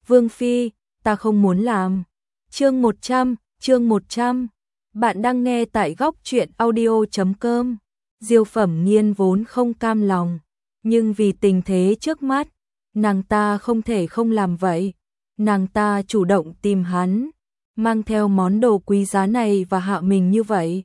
Vương Phi, ta không muốn làm. Chương 100. Bạn đang nghe tại góc truyện audio.com. Diêu Phẩm Nghiên vốn không cam lòng, nhưng vì tình thế trước mắt, nàng ta không thể không làm vậy. Nàng ta chủ động tìm hắn, mang theo món đồ quý giá này và hạ mình như vậy.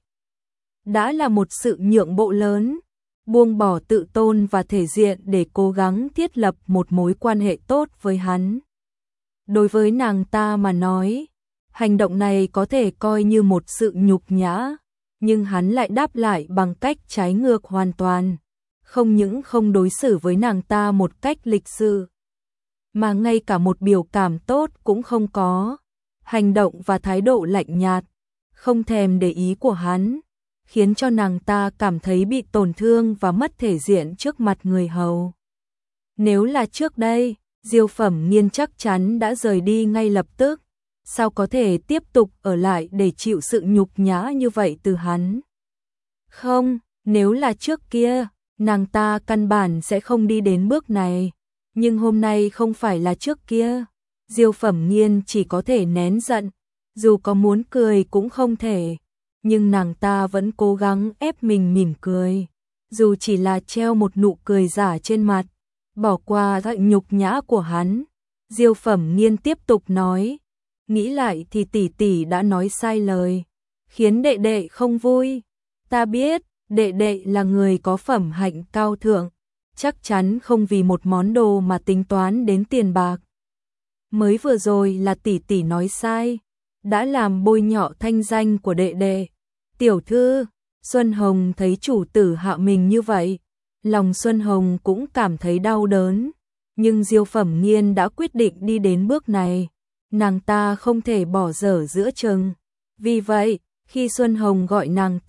Đã là một sự nhượng bộ lớn, buông bỏ tự tôn và thể diện để cố gắng thiết lập một mối quan hệ tốt với hắn. Đối với nàng ta mà nói, hành động này có thể coi như một sự nhục nhã, nhưng hắn lại đáp lại bằng cách trái ngược hoàn toàn. Không những không đối xử với nàng ta một cách lịch sự, mà ngay cả một biểu cảm tốt cũng không có. Hành động và thái độ lạnh nhạt, không thèm để ý của hắn, khiến cho nàng ta cảm thấy bị tổn thương và mất thể diện trước mặt người hầu. Nếu là trước đây, Diêu Phẩm Nghiên chắc chắn đã rời đi ngay lập tức, sao có thể tiếp tục ở lại để chịu sự nhục nhã như vậy từ hắn. Không, nếu là trước kia, nàng ta căn bản sẽ không đi đến bước này, nhưng hôm nay không phải là trước kia. Diêu Phẩm Nghiên chỉ có thể nén giận, dù có muốn cười cũng không thể, nhưng nàng ta vẫn cố gắng ép mình mỉm cười, dù chỉ là treo một nụ cười giả trên mặt, bỏ qua sự nhục nhã của hắn. Diêu Phẩm Nghiên tiếp tục nói, nghĩ lại thì tỷ tỷ đã nói sai lời, khiến đệ đệ không vui. Ta biết, đệ đệ là người có phẩm hạnh cao thượng, chắc chắn không vì một món đồ mà tính toán đến tiền bạc. Mới vừa rồi là tỷ tỷ nói sai, đã làm bôi nhọ thanh danh của đệ đệ. Tiểu thư, Xuân Hồng thấy chủ tử hạ mình như vậy, lòng Xuân Hồng cũng cảm thấy đau đớn, nhưng Diêu Phẩm Nghiên đã quyết định đi đến bước này, nàng ta không thể bỏ dở giữa chừng. Vì vậy, khi Xuân Hồng gọi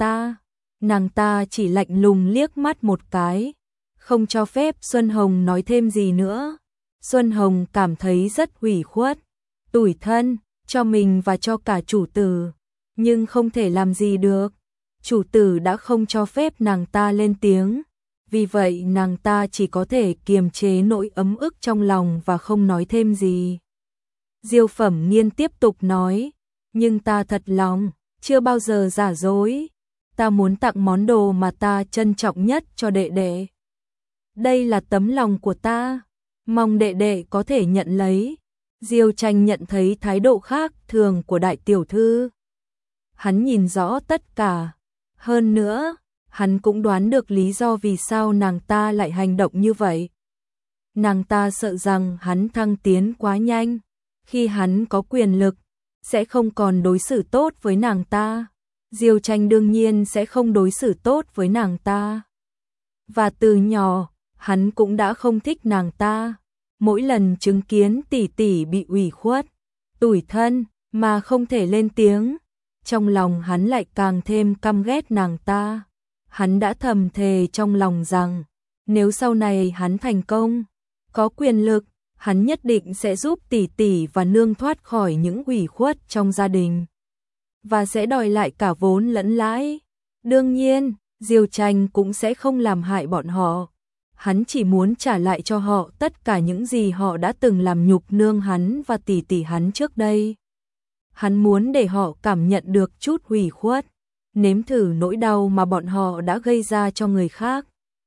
nàng ta chỉ lạnh lùng liếc mắt một cái, không cho phép Xuân Hồng nói thêm gì nữa. Xuân Hồng cảm thấy rất ủy khuất, tủi thân, cho mình và cho cả chủ tử, nhưng không thể làm gì được. Chủ tử đã không cho phép nàng ta lên tiếng, vì vậy nàng ta chỉ có thể kiềm chế nỗi ấm ức trong lòng và không nói thêm gì. Diêu Phẩm Nghiên tiếp tục nói, nhưng ta thật lòng, chưa bao giờ giả dối. Ta muốn tặng món đồ mà ta trân trọng nhất cho đệ đệ. Đây là tấm lòng của ta, mong đệ đệ có thể nhận lấy. Diêu Tranh nhận thấy thái độ khác thường của đại tiểu thư. Hắn nhìn rõ tất cả. Hơn nữa, hắn cũng đoán được lý do vì sao nàng ta lại hành động như vậy. Nàng ta sợ rằng hắn thăng tiến quá nhanh. Khi hắn có quyền lực, sẽ không còn đối xử tốt với nàng ta. Diêu Tranh đương nhiên sẽ không đối xử tốt với nàng ta. Và từ nhỏ, hắn cũng đã không thích nàng ta. Mỗi lần chứng kiến tỷ tỷ bị ủy khuất, tủi thân mà không thể lên tiếng, trong lòng hắn lại càng thêm căm ghét nàng ta. Hắn đã thầm thề trong lòng rằng, nếu sau này hắn thành công, có quyền lực, hắn nhất định sẽ giúp tỷ tỷ và nương thoát khỏi những ủy khuất trong gia đình, và sẽ đòi lại cả vốn lẫn lãi. Đương nhiên, Diêu Tranh cũng sẽ không làm hại bọn họ. Hắn chỉ muốn trả lại cho họ tất cả những gì họ đã từng làm nhục nương hắn và tỷ tỷ hắn trước đây. Hắn muốn để họ cảm nhận được chút ủy khuất, nếm thử nỗi đau mà bọn họ đã gây ra cho người khác.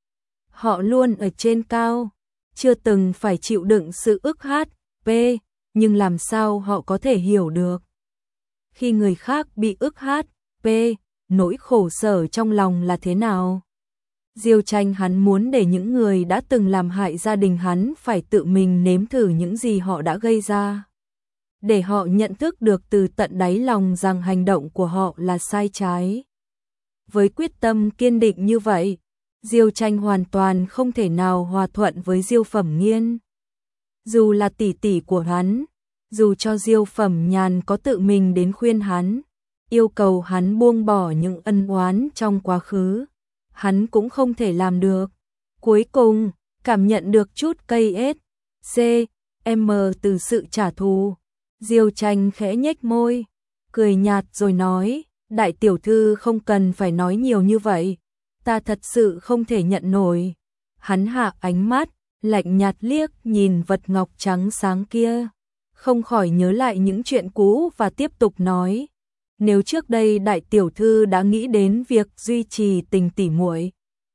Họ luôn ở trên cao, chưa từng phải chịu đựng sự ức HP, nhưng làm sao họ có thể hiểu được khi người khác bị ức HP, nỗi khổ sở trong lòng là thế nào. Diêu Tranh hắn muốn để những người đã từng làm hại gia đình hắn phải tự mình nếm thử những gì họ đã gây ra, để họ nhận thức được từ tận đáy lòng rằng hành động của họ là sai trái. Với quyết tâm kiên định như vậy, Diêu Tranh hoàn toàn không thể nào hòa thuận với Diêu Phẩm Nghiên. Dù là tỷ tỷ của hắn, dù cho Diêu Phẩm Nhàn có tự mình đến khuyên hắn, yêu cầu hắn buông bỏ những ân oán trong quá khứ, hắn cũng không thể làm được. Cuối cùng, cảm nhận được chút cây CM từ sự trả thù, Diêu Tranh khẽ nhếch môi, cười nhạt rồi nói, đại tiểu thư không cần phải nói nhiều như vậy, ta thật sự không thể nhận nổi. Hắn hạ ánh mắt, lạnh nhạt liếc nhìn vật ngọc trắng sáng kia. không khỏi nhớ lại những chuyện cũ và tiếp tục nói. Nếu trước đây đại tiểu thư đã nghĩ đến việc duy trì tình tỉ muội,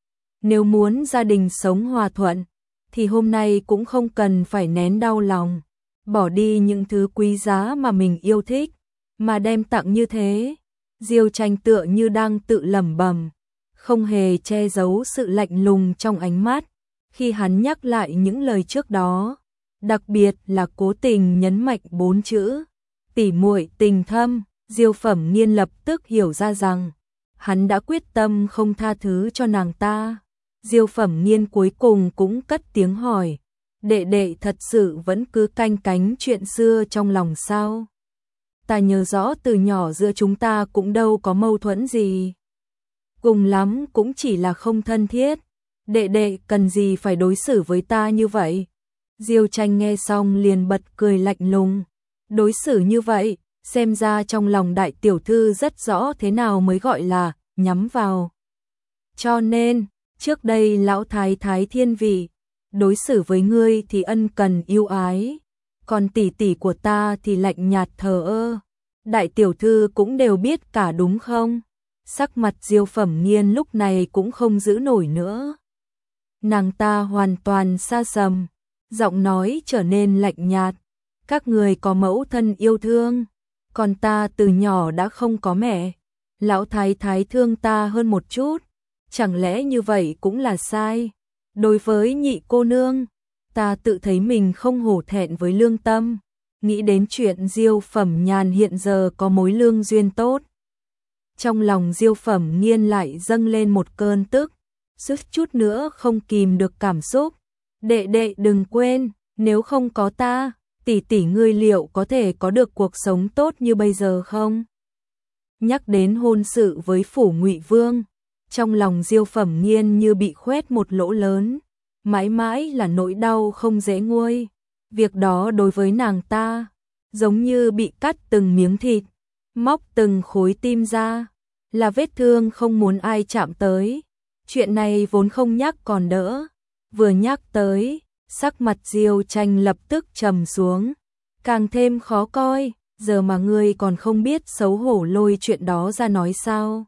nếu muốn gia đình sống hòa thuận, thì hôm nay cũng không cần phải nén đau lòng, bỏ đi những thứ quý giá mà mình yêu thích, mà đem tặng như thế. Diêu Tranh tựa như đang tự lẩm bẩm, không hề che giấu sự lạnh lùng trong ánh mắt khi hắn nhắc lại những lời trước đó, đặc biệt là cố tình nhấn mạnh 4 chữ tỉ muội tình thâm. Diêu Phẩm Nghiên lập tức hiểu ra rằng hắn đã quyết tâm không tha thứ cho nàng ta. Diêu Phẩm Nghiên cuối cùng cũng cất tiếng hỏi, đệ đệ thật sự vẫn cứ canh cánh chuyện xưa trong lòng sao? Ta nhớ rõ từ nhỏ giữa chúng ta cũng đâu có mâu thuẫn gì. Cùng lắm cũng chỉ là không thân thiết. Đệ đệ cần gì phải đối xử với ta như vậy? Diêu Tranh nghe xong liền bật cười lạnh lùng. Đối xử như vậy, xem ra trong lòng đại tiểu thư rất rõ thế nào mới gọi là nhắm vào. Cho nên, trước đây lão thái thái thiên vị, đối xử với ngươi thì ân cần yêu ái, còn tỷ tỷ của ta thì lạnh nhạt thờ ơ. Đại tiểu thư cũng đều biết cả đúng không? Sắc mặt Diêu Phẩm Nghiên lúc này cũng không giữ nổi nữa. Nàng ta hoàn toàn sa sầm, giọng nói trở nên lạnh nhạt. Các người có mẫu thân yêu thương, còn ta từ nhỏ đã không có mẹ. Lão thái thái thương ta hơn một chút, chẳng lẽ như vậy cũng là sai? Đối với nhị cô nương, ta tự thấy mình không hổ thẹn với lương tâm. Nghĩ đến chuyện Diêu Phẩm Nhàn hiện giờ có mối lương duyên tốt, trong lòng Diêu Phẩm Nghiên lại dâng lên một cơn tức, suýt chút nữa không kìm được cảm xúc. Đệ đệ đừng quên, nếu không có ta, tỷ tỷ ngươi liệu có thể có được cuộc sống tốt như bây giờ không? Nhắc đến hôn sự với phủ Ngụy Vương, trong lòng Diêu Phẩm Nghiên như bị khoét một lỗ lớn, mãi mãi là nỗi đau không dễ nguôi. Việc đó đối với nàng ta, giống như bị cắt từng miếng thịt, móc từng khối tim ra, là vết thương không muốn ai chạm tới. Chuyện này vốn không nhắc còn đỡ, vừa nhắc tới, sắc mặt Diêu Tranh lập tức trầm xuống, càng thêm khó coi. Giờ mà ngươi còn không biết xấu hổ lôi chuyện đó ra nói sao?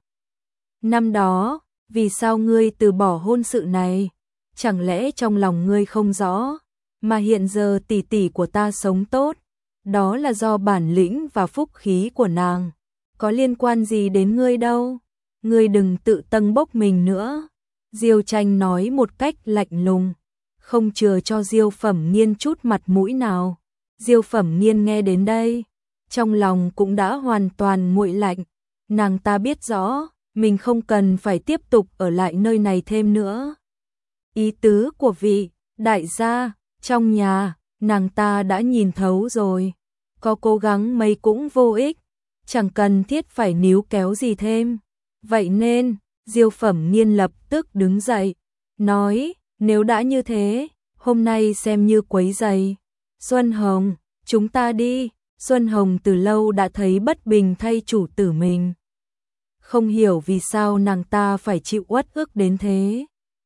Năm đó, vì sao ngươi từ bỏ hôn sự này? Chẳng lẽ trong lòng ngươi không rõ, mà hiện giờ tỷ tỷ của ta sống tốt, đó là do bản lĩnh và phúc khí của nàng, có liên quan gì đến ngươi đâu? Ngươi đừng tự tâng bốc mình nữa. Diêu Tranh nói một cách lạnh lùng, không chừa cho Diêu Phẩm Nghiên chút mặt mũi nào. Diêu Phẩm Nghiên nghe đến đây, trong lòng cũng đã hoàn toàn nguội lạnh. Nàng ta biết rõ, mình không cần phải tiếp tục ở lại nơi này thêm nữa. Ý tứ của vị đại gia trong nhà, nàng ta đã nhìn thấu rồi. Có cố gắng mấy cũng vô ích, chẳng cần thiết phải níu kéo gì thêm. Vậy nên, Diêu Phẩm Nghiên lập tức đứng dậy, nói, nếu đã như thế, hôm nay xem như quấy rầy. Xuân Hồng, chúng ta đi. Xuân Hồng từ lâu đã thấy bất bình thay chủ tử mình. Không hiểu vì sao nàng ta phải chịu uất ức đến thế.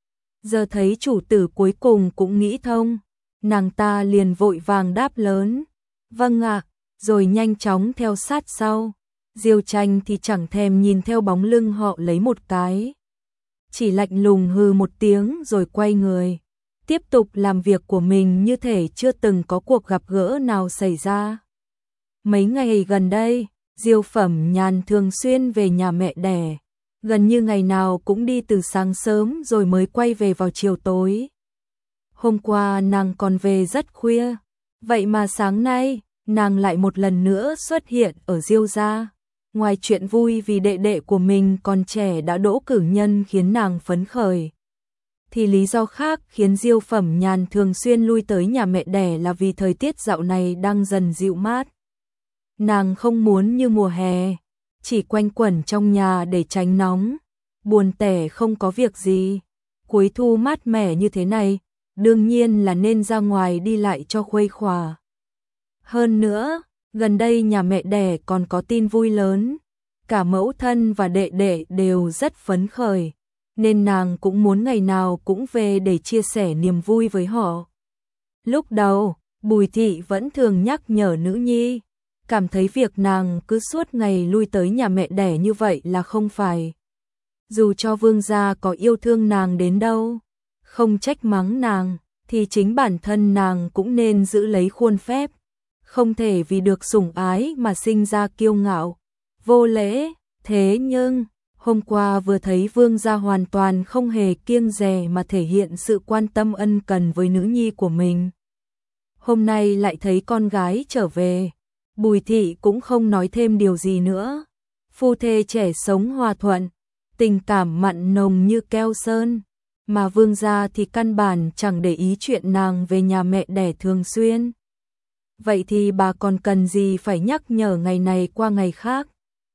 Giờ thấy chủ tử cuối cùng cũng nghĩ thông, nàng ta liền vội vàng đáp lớn, vâng ạ, rồi nhanh chóng theo sát sau. Diêu Tranh thì chẳng thèm nhìn theo bóng lưng họ lấy một cái, chỉ lạnh lùng hừ một tiếng rồi quay người, tiếp tục làm việc của mình như thể chưa từng có cuộc gặp gỡ nào xảy ra. Mấy ngày gần đây, Diêu Phẩm Nhàn thường xuyên về nhà mẹ đẻ, gần như ngày nào cũng đi từ sáng sớm rồi mới quay về vào chiều tối. Hôm qua nàng còn về rất khuya, vậy mà sáng nay, nàng lại một lần nữa xuất hiện ở Diêu gia. Ngoài chuyện vui vì đệ đệ của mình còn trẻ đã đỗ cử nhân khiến nàng phấn khởi, thì lý do khác khiến Diêu Phẩm Nhàn thường xuyên lui tới nhà mẹ đẻ là vì thời tiết dạo này đang dần dịu mát. Nàng không muốn như mùa hè, chỉ quanh quẩn trong nhà để tránh nóng, buồn tẻ không có việc gì. Cuối thu mát mẻ như thế này, đương nhiên là nên ra ngoài đi lại cho khuây khỏa. Hơn nữa, gần đây nhà mẹ đẻ còn có tin vui lớn, cả mẫu thân và đệ đệ đều rất phấn khởi, nên nàng cũng muốn ngày nào cũng về để chia sẻ niềm vui với họ. Lúc đầu, Bùi Thị vẫn thường nhắc nhở nữ nhi, cảm thấy việc nàng cứ suốt ngày lui tới nhà mẹ đẻ như vậy là không phải. Dù cho Vương gia có yêu thương nàng đến đâu, không trách mắng nàng, thì chính bản thân nàng cũng nên giữ lấy khuôn phép, không thể vì được sủng ái mà sinh ra kiêu ngạo, vô lễ. Thế nhưng, hôm qua vừa thấy Vương gia hoàn toàn không hề kiêng dè mà thể hiện sự quan tâm ân cần với nữ nhi của mình. Hôm nay lại thấy con gái trở về, Bùi Thị cũng không nói thêm điều gì nữa. Phu thê trẻ sống hòa thuận, tình cảm mặn nồng như keo sơn, mà Vương gia thì căn bản chẳng để ý chuyện nàng về nhà mẹ đẻ thường xuyên. Vậy thì bà còn cần gì phải nhắc nhở ngày này qua ngày khác?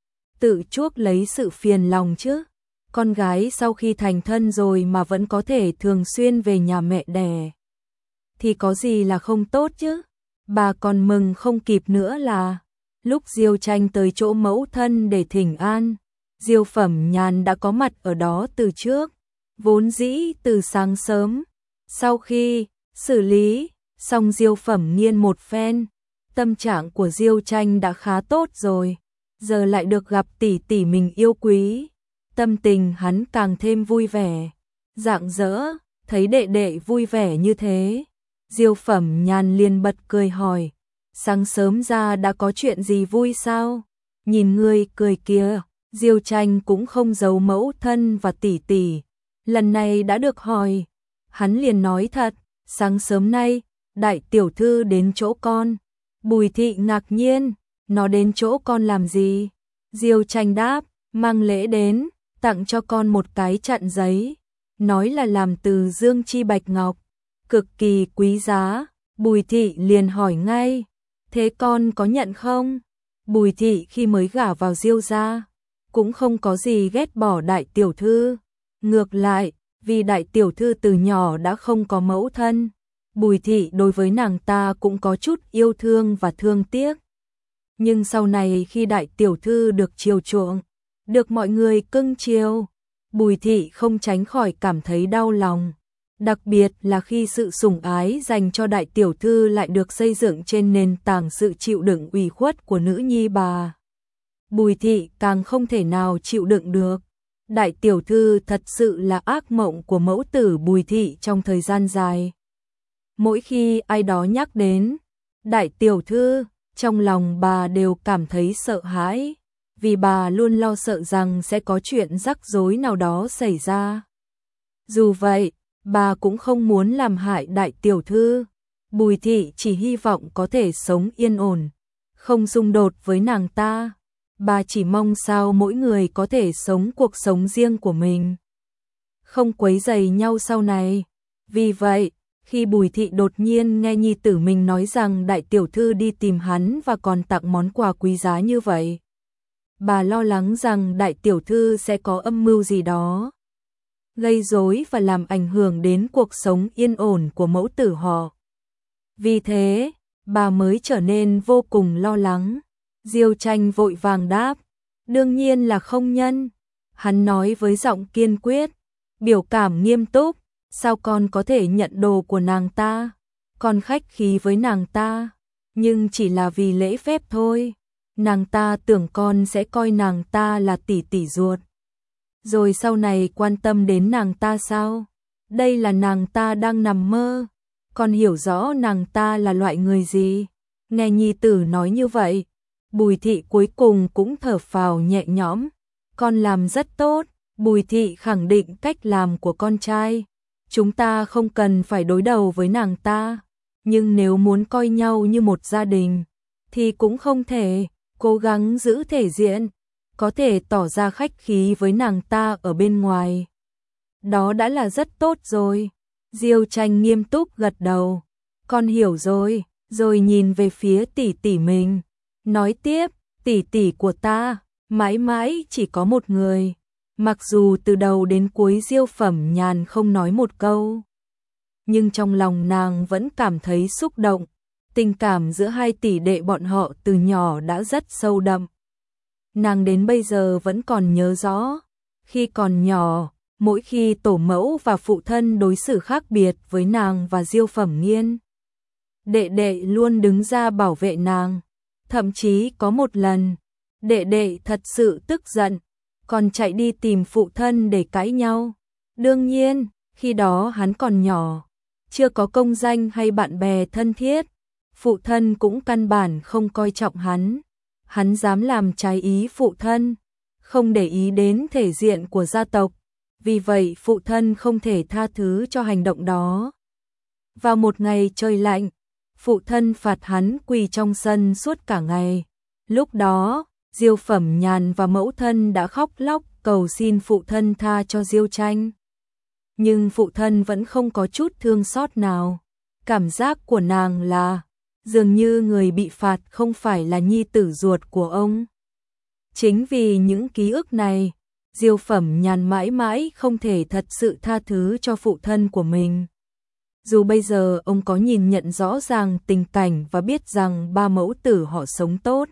Tự chuốc lấy sự phiền lòng chứ. Con gái sau khi thành thân rồi mà vẫn có thể thường xuyên về nhà mẹ đẻ, thì có gì là không tốt chứ. Bà còn mừng không kịp nữa là lúc Diêu Tranh tới chỗ mẫu thân để thỉnh an, Diêu Phẩm Nhàn đã có mặt ở đó từ trước, vốn dĩ từ sáng sớm. Sau khi xử lý xong Diêu Phẩm Nghiên một phen, tâm trạng của Diêu Tranh đã khá tốt rồi, giờ lại được gặp tỷ tỷ mình yêu quý, tâm tình hắn càng thêm vui vẻ, rạng rỡ. Thấy đệ đệ vui vẻ như thế, Diêu Phẩm Nhàn liền bật cười hỏi, sáng sớm ra đã có chuyện gì vui sao? Nhìn ngươi cười kìa. Diêu Tranh cũng không giấu mẫu thân và tỷ tỷ, lần này đã được hỏi, hắn liền nói thật, sáng sớm nay, đại tiểu thư đến chỗ con. Bùi Thị ngạc nhiên, nó đến chỗ con làm gì? Diêu Tranh đáp, mang lễ đến, tặng cho con một cái chặn giấy, nói là làm từ dương chi bạch ngọc, cực kỳ quý giá. Bùi Thị liền hỏi ngay, thế con có nhận không? Bùi Thị khi mới gả vào Diêu gia, cũng không có gì ghét bỏ đại tiểu thư. Ngược lại, vì đại tiểu thư từ nhỏ đã không có mẫu thân, Bùi Thị đối với nàng ta cũng có chút yêu thương và thương tiếc. Nhưng sau này khi đại tiểu thư được chiều chuộng, được mọi người cưng chiều, Bùi Thị không tránh khỏi cảm thấy đau lòng. Đặc biệt là khi sự sủng ái dành cho đại tiểu thư lại được xây dựng trên nền tảng sự chịu đựng ủy khuất của nữ nhi bà. Bùi Thị càng không thể nào chịu đựng được. Đại tiểu thư thật sự là ác mộng của mẫu tử Bùi Thị trong thời gian dài. Mỗi khi ai đó nhắc đến đại tiểu thư, trong lòng bà đều cảm thấy sợ hãi, vì bà luôn lo sợ rằng sẽ có chuyện rắc rối nào đó xảy ra. Dù vậy, bà cũng không muốn làm hại đại tiểu thư. Bùi Thị chỉ hy vọng có thể sống yên ổn, không xung đột với nàng ta. Bà chỉ mong sao mỗi người có thể sống cuộc sống riêng của mình, không quấy rầy nhau sau này. Vì vậy, khi Bùi Thị đột nhiên nghe nhi tử mình nói rằng đại tiểu thư đi tìm hắn và còn tặng món quà quý giá như vậy, bà lo lắng rằng đại tiểu thư sẽ có âm mưu gì đó, gây rối và làm ảnh hưởng đến cuộc sống yên ổn của mẫu tử họ. Vì thế, bà mới trở nên vô cùng lo lắng. Diêu Tranh vội vàng đáp, đương nhiên là không nhân. Hắn nói với giọng kiên quyết, biểu cảm nghiêm túc, sao con có thể nhận đồ của nàng ta? Con khách khí với nàng ta, nhưng chỉ là vì lễ phép thôi. Nàng ta tưởng con sẽ coi nàng ta là tỷ tỷ ruột, rồi sau này quan tâm đến nàng ta sao? Đây là nàng ta đang nằm mơ. Con hiểu rõ nàng ta là loại người gì. Nghe nhi tử nói như vậy, Bùi Thị cuối cùng cũng thở phào nhẹ nhõm. Con làm rất tốt. Bùi Thị khẳng định cách làm của con trai. Chúng ta không cần phải đối đầu với nàng ta, nhưng nếu muốn coi nhau như một gia đình, thì cũng không thể. Cố gắng giữ thể diện, có thể tỏ ra khách khí với nàng ta ở bên ngoài, đó đã là rất tốt rồi. Diêu Tranh nghiêm túc gật đầu, con hiểu rồi. Rồi nhìn về phía tỷ tỷ mình, nói tiếp, tỷ tỷ của ta mãi mãi chỉ có một người. Mặc dù từ đầu đến cuối Diêu Phẩm Nhàn không nói một câu, nhưng trong lòng nàng vẫn cảm thấy xúc động. Tình cảm giữa hai tỷ đệ bọn họ từ nhỏ đã rất sâu đậm. Nàng đến bây giờ vẫn còn nhớ rõ, khi còn nhỏ, mỗi khi tổ mẫu và phụ thân đối xử khác biệt với nàng và Diêu Phẩm Nghiên, đệ đệ luôn đứng ra bảo vệ nàng. Thậm chí có một lần, đệ đệ thật sự tức giận, còn chạy đi tìm phụ thân để cãi nhau. Đương nhiên, khi đó hắn còn nhỏ, chưa có công danh hay bạn bè thân thiết, phụ thân cũng căn bản không coi trọng hắn. Hắn dám làm trái ý phụ thân, không để ý đến thể diện của gia tộc, vì vậy phụ thân không thể tha thứ cho hành động đó. Vào một ngày trời lạnh, phụ thân phạt hắn quỳ trong sân suốt cả ngày. Lúc đó, Diêu Phẩm Nhàn và mẫu thân đã khóc lóc cầu xin phụ thân tha cho Diêu Tranh. Nhưng phụ thân vẫn không có chút thương xót nào. Cảm giác của nàng là dường như người bị phạt không phải là nhi tử ruột của ông. Chính vì những ký ức này, Diêu Phẩm Nhàn mãi mãi không thể thật sự tha thứ cho phụ thân của mình. Dù bây giờ ông có nhìn nhận rõ ràng tình cảnh và biết rằng ba mẫu tử họ sống tốt,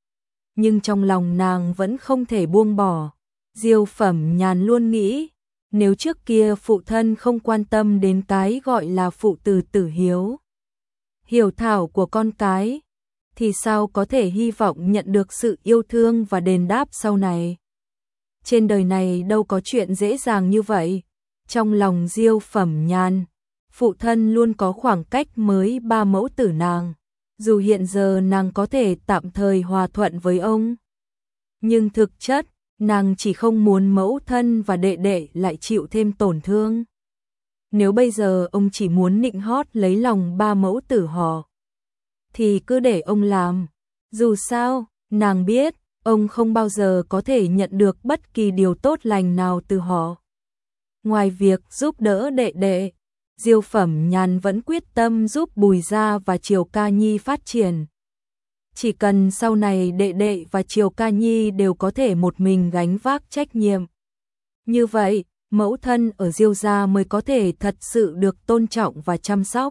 nhưng trong lòng nàng vẫn không thể buông bỏ. Diêu Phẩm Nhàn luôn nghĩ, nếu trước kia phụ thân không quan tâm đến cái gọi là phụ tử tử hiếu, hiểu thảo của con cái, thì sao có thể hy vọng nhận được sự yêu thương và đền đáp sau này. Trên đời này đâu có chuyện dễ dàng như vậy. Trong lòng Diêu Phẩm Nhàn, phụ thân luôn có khoảng cách với ba mẫu tử nàng. Dù hiện giờ nàng có thể tạm thời hòa thuận với ông, nhưng thực chất, nàng chỉ không muốn mẫu thân và đệ đệ lại chịu thêm tổn thương. Nếu bây giờ ông chỉ muốn nịnh hót lấy lòng ba mẫu tử họ, thì cứ để ông làm. Dù sao, nàng biết, ông không bao giờ có thể nhận được bất kỳ điều tốt lành nào từ họ. Ngoài việc giúp đỡ đệ đệ, Diêu Phẩm Nhàn vẫn quyết tâm giúp Bùi Gia và Triều Ca Nhi phát triển. Chỉ cần sau này đệ đệ và Triều Ca Nhi đều có thể một mình gánh vác trách nhiệm. Như vậy, mẫu thân ở Diêu Gia mới có thể thật sự được tôn trọng và chăm sóc.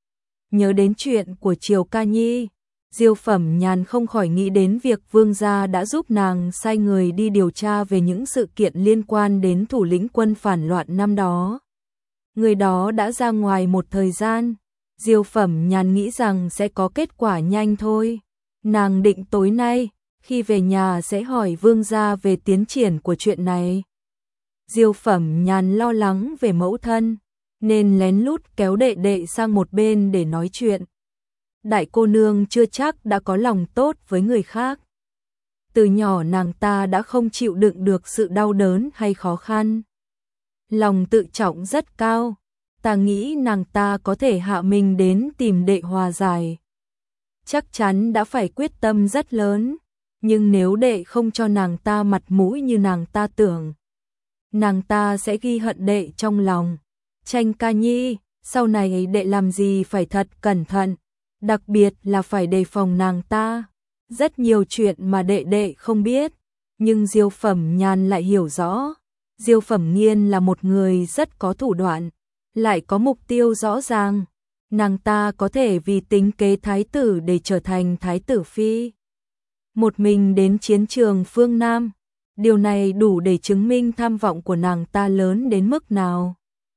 Nhớ đến chuyện của Triều Ca Nhi, Diêu Phẩm Nhàn không khỏi nghĩ đến việc Vương gia đã giúp nàng sai người đi điều tra về những sự kiện liên quan đến thủ lĩnh quân phản loạn năm đó. Người đó đã ra ngoài một thời gian, Diêu Phẩm Nhàn nghĩ rằng sẽ có kết quả nhanh thôi. Nàng định tối nay, khi về nhà sẽ hỏi Vương gia về tiến triển của chuyện này. Diêu Phẩm Nhàn lo lắng về mẫu thân, nên lén lút kéo đệ đệ sang một bên để nói chuyện. Đại cô nương chưa chắc đã có lòng tốt với người khác. Từ nhỏ nàng ta đã không chịu đựng được sự đau đớn hay khó khăn. Lòng tự trọng rất cao, ta nghĩ nàng ta có thể hạ mình đến tìm đệ hòa giải. Chắc chắn đã phải quyết tâm rất lớn, nhưng nếu đệ không cho nàng ta mặt mũi như nàng ta tưởng, nàng ta sẽ ghi hận đệ trong lòng. Tranh Ca Nhi, sau này đệ làm gì phải thật cẩn thận, đặc biệt là phải đề phòng nàng ta. Rất nhiều chuyện mà đệ đệ không biết, nhưng Diêu Phẩm Nhàn lại hiểu rõ. Diêu Phẩm Nghiên là một người rất có thủ đoạn, lại có mục tiêu rõ ràng. Nàng ta có thể vì tính kế thái tử để trở thành thái tử phi, một mình đến chiến trường phương Nam. Điều này đủ để chứng minh tham vọng của nàng ta lớn đến mức nào.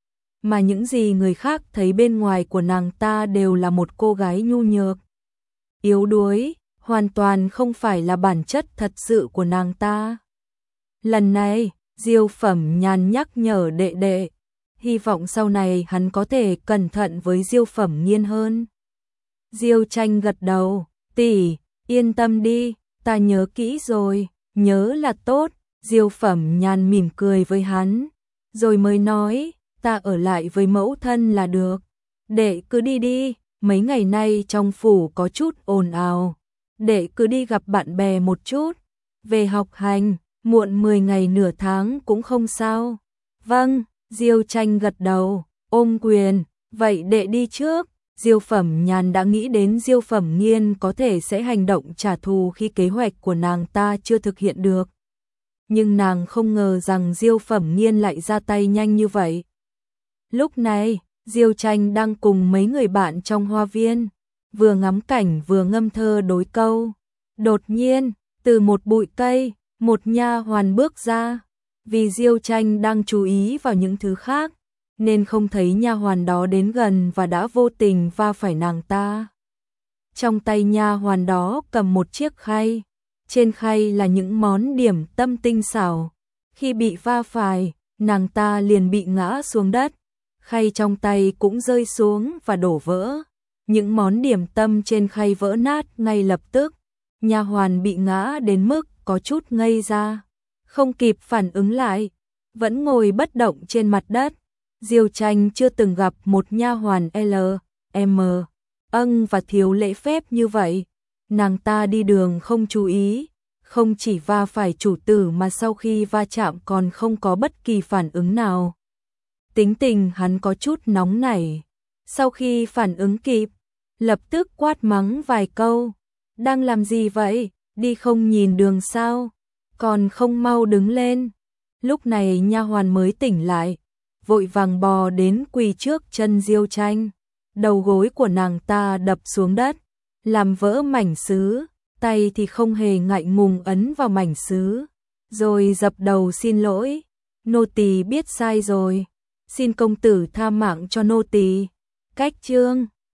Mà những gì người khác thấy bên ngoài của nàng ta đều là một cô gái nhu nhược, yếu đuối, hoàn toàn không phải là bản chất thật sự của nàng ta. Lần này, Diêu Phẩm Nhàn nhắc nhở đệ đệ, hy vọng sau này hắn có thể cẩn thận với Diêu Phẩm Nghiên hơn. Diêu Tranh gật đầu, tỷ, yên tâm đi, ta nhớ kỹ rồi, nhớ là tốt. Diêu Phẩm Nhàn mỉm cười với hắn, rồi mới nói, ta ở lại với mẫu thân là được. Đệ cứ đi đi, mấy ngày nay trong phủ có chút ồn ào. Đệ cứ đi gặp bạn bè một chút, về học hành, muộn 10 ngày nửa tháng cũng không sao. Vâng, Diêu Tranh gật đầu, ôm quyền, vậy đệ đi trước. Diêu Phẩm Nhàn đã nghĩ đến Diêu Phẩm Nghiên có thể sẽ hành động trả thù khi kế hoạch của nàng ta chưa thực hiện được. Nhưng nàng không ngờ rằng Diêu Phẩm Nghiên lại ra tay nhanh như vậy. Lúc này, Diêu Tranh đang cùng mấy người bạn trong hoa viên, vừa ngắm cảnh vừa ngâm thơ đối câu. Đột nhiên, từ một bụi cây, một nha hoàn bước ra. Vì Diêu Tranh đang chú ý vào những thứ khác, nên không thấy nha hoàn đó đến gần và đã vô tình va phải nàng ta. Trong tay nha hoàn đó cầm một chiếc khay, trên khay là những món điểm tâm tinh xảo. Khi bị va phải, nàng ta liền bị ngã xuống đất, khay trong tay cũng rơi xuống và đổ vỡ. Những món điểm tâm trên khay vỡ nát ngay lập tức. Nha hoàn bị ngã đến mức có chút ngây ra, không kịp phản ứng lại, vẫn ngồi bất động trên mặt đất. Diêu Tranh chưa từng gặp một nha hoàn L.M. âng và thiếu lễ phép như vậy. Nàng ta đi đường không chú ý, không chỉ va phải chủ tử mà sau khi va chạm còn không có bất kỳ phản ứng nào. Tính tình hắn có chút nóng nảy, sau khi phản ứng kịp, lập tức quát mắng vài câu. Đang làm gì vậy? Đi không nhìn đường sao? Còn không mau đứng lên. Lúc này nha hoàn mới tỉnh lại, vội vàng bò đến quỳ trước chân Diêu Tranh. Đầu gối của nàng ta đập xuống đất, làm vỡ mảnh sứ, tay thì không hề ngại ngùng ấn vào mảnh sứ, rồi dập đầu xin lỗi. Nô tỳ biết sai rồi, xin công tử tha mạng cho nô tỳ. Cách chương